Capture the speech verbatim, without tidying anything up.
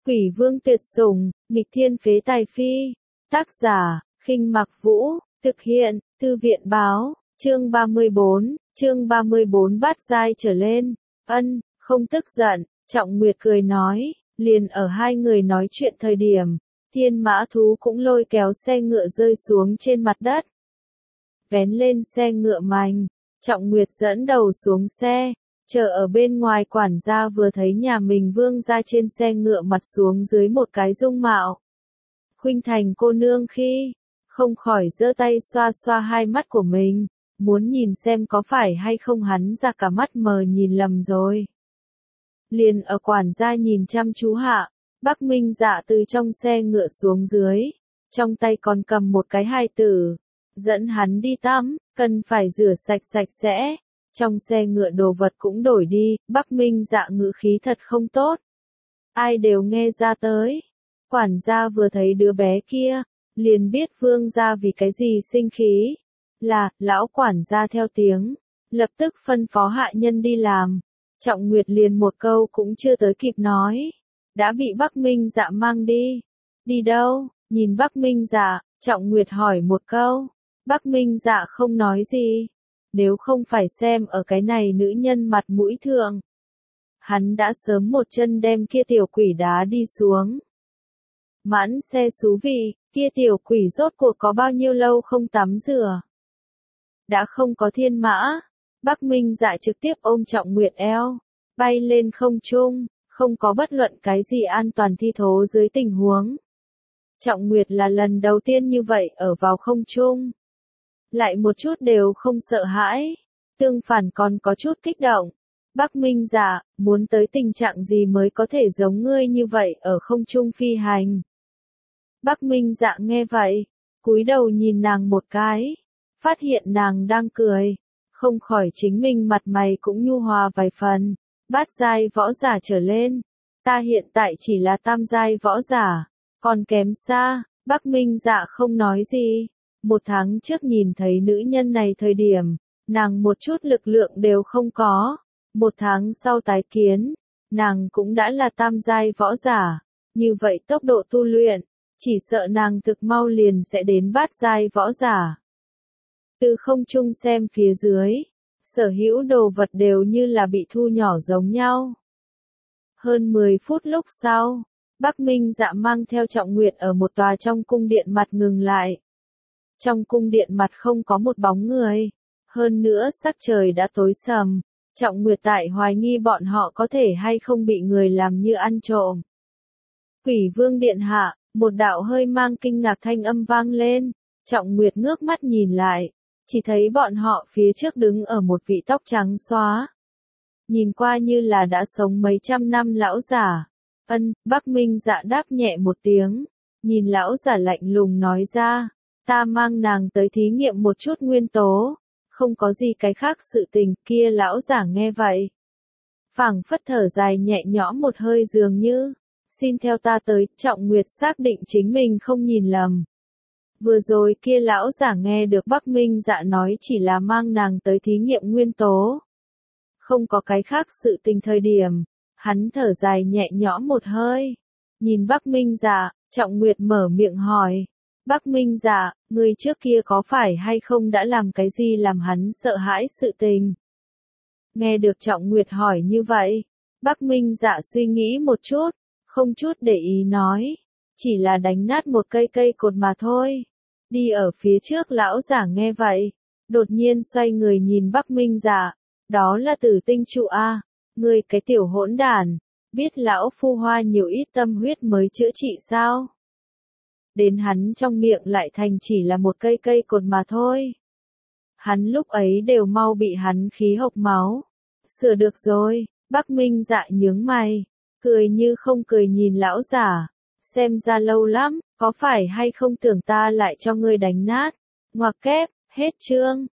Quỷ vương tuyệt sủng, nghịch thiên phế tài phi. Tác giả, Khinh Mặc Vũ, thực hiện, Thư viện báo, chương ba mươi bốn, chương ba mươi bốn bát giai trở lên. Ân, không tức giận, Trọng Nguyệt cười nói, liền ở hai người nói chuyện thời điểm, thiên mã thú cũng lôi kéo xe ngựa rơi xuống trên mặt đất. Vén lên xe ngựa mành, Trọng Nguyệt dẫn đầu xuống xe. Chờ ở bên ngoài quản gia vừa thấy nhà mình vương ra trên xe ngựa mặt xuống dưới một cái dung mạo. Khuynh Thành cô nương khi, không khỏi giơ tay xoa xoa hai mắt của mình, muốn nhìn xem có phải hay không hắn ra cả mắt mờ nhìn lầm rồi. Liền ở quản gia nhìn chăm chú hạ, Bắc Minh Dạ từ trong xe ngựa xuống dưới, trong tay còn cầm một cái hài tử, dẫn hắn đi tắm, cần phải rửa sạch sạch sẽ. Trong xe ngựa đồ vật cũng đổi đi, Bắc Minh Dạ ngữ khí thật không tốt. Ai đều nghe ra tới. Quản gia vừa thấy đứa bé kia, liền biết vương gia vì cái gì sinh khí. Là, lão quản gia theo tiếng, lập tức phân phó hạ nhân đi làm. Trọng Nguyệt liền một câu cũng chưa tới kịp nói. Đã bị Bắc Minh Dạ mang đi. Đi đâu? Nhìn Bắc Minh Dạ, Trọng Nguyệt hỏi một câu. Bắc Minh Dạ không nói gì. Nếu không phải xem ở cái này nữ nhân mặt mũi thượng, hắn đã sớm một chân đem kia tiểu quỷ đá đi xuống. Mãn xe xú vị, kia tiểu quỷ rốt cuộc có bao nhiêu lâu không tắm rửa. Đã không có thiên mã, Bắc Minh Dạ trực tiếp ôm Trọng Nguyệt eo, bay lên không trung, không có bất luận cái gì an toàn thi thố dưới tình huống. Trọng Nguyệt là lần đầu tiên như vậy ở vào không trung. Lại một chút đều không sợ hãi, tương phản còn có chút kích động. Bắc Minh Dạ, muốn tới tình trạng gì mới có thể giống ngươi như vậy ở không trung phi hành. Bắc Minh Dạ nghe vậy, cúi đầu nhìn nàng một cái, phát hiện nàng đang cười, không khỏi chính mình mặt mày cũng nhu hòa vài phần. Bát giai võ giả trở lên, ta hiện tại chỉ là tam giai võ giả, còn kém xa. Bắc Minh Dạ không nói gì. Một tháng trước nhìn thấy nữ nhân này thời điểm, nàng một chút lực lượng đều không có. Một tháng sau tái kiến, nàng cũng đã là tam giai võ giả. Như vậy tốc độ tu luyện, chỉ sợ nàng thực mau liền sẽ đến bát giai võ giả. Từ không trung xem phía dưới, sở hữu đồ vật đều như là bị thu nhỏ giống nhau. Hơn mười phút lúc sau, Bắc Minh Dạ mang theo Trọng Nguyệt ở một tòa trong cung điện mặt ngừng lại. Trong cung điện mặt không có một bóng người, hơn nữa sắc trời đã tối sầm, Trọng Nguyệt tại hoài nghi bọn họ có thể hay không bị người làm như ăn trộm. Quỷ vương điện hạ, một đạo hơi mang kinh ngạc thanh âm vang lên, Trọng Nguyệt ngước mắt nhìn lại, chỉ thấy bọn họ phía trước đứng ở một vị tóc trắng xóa. Nhìn qua như là đã sống mấy trăm năm lão giả. Ân, Bắc Minh Dạ đáp nhẹ một tiếng, nhìn lão giả lạnh lùng nói ra. Ta mang nàng tới thí nghiệm một chút nguyên tố, không có gì cái khác sự tình. Kia lão giả nghe vậy, phảng phất thở dài nhẹ nhõm một hơi dường như, xin theo ta tới. Trọng Nguyệt xác định chính mình không nhìn lầm. Vừa rồi kia lão giả nghe được Bắc Minh Dạ nói chỉ là mang nàng tới thí nghiệm nguyên tố, không có cái khác sự tình thời điểm, hắn thở dài nhẹ nhõm một hơi, nhìn Bắc Minh Dạ. Trọng Nguyệt mở miệng hỏi. Bắc Minh Dạ, người trước kia có phải hay không đã làm cái gì làm hắn sợ hãi sự tình? Nghe được Trọng Nguyệt hỏi như vậy, Bắc Minh Dạ suy nghĩ một chút, không chút để ý nói, chỉ là đánh nát một cây cây cột mà thôi. Đi ở phía trước lão giả nghe vậy, đột nhiên xoay người nhìn Bắc Minh Dạ, đó là Tử Tinh trụ a, ngươi cái tiểu hỗn đản, biết lão phu hoa nhiều ít tâm huyết mới chữa trị sao? Đến hắn trong miệng lại thành chỉ là một cây cây cột mà thôi. Hắn lúc ấy đều mau bị hắn khí hộc máu. Sửa được rồi, Bắc Minh Dạ nhướng mày, cười như không cười nhìn lão giả, xem ra lâu lắm, có phải hay không tưởng ta lại cho ngươi đánh nát, ngoặc kép, hết chương.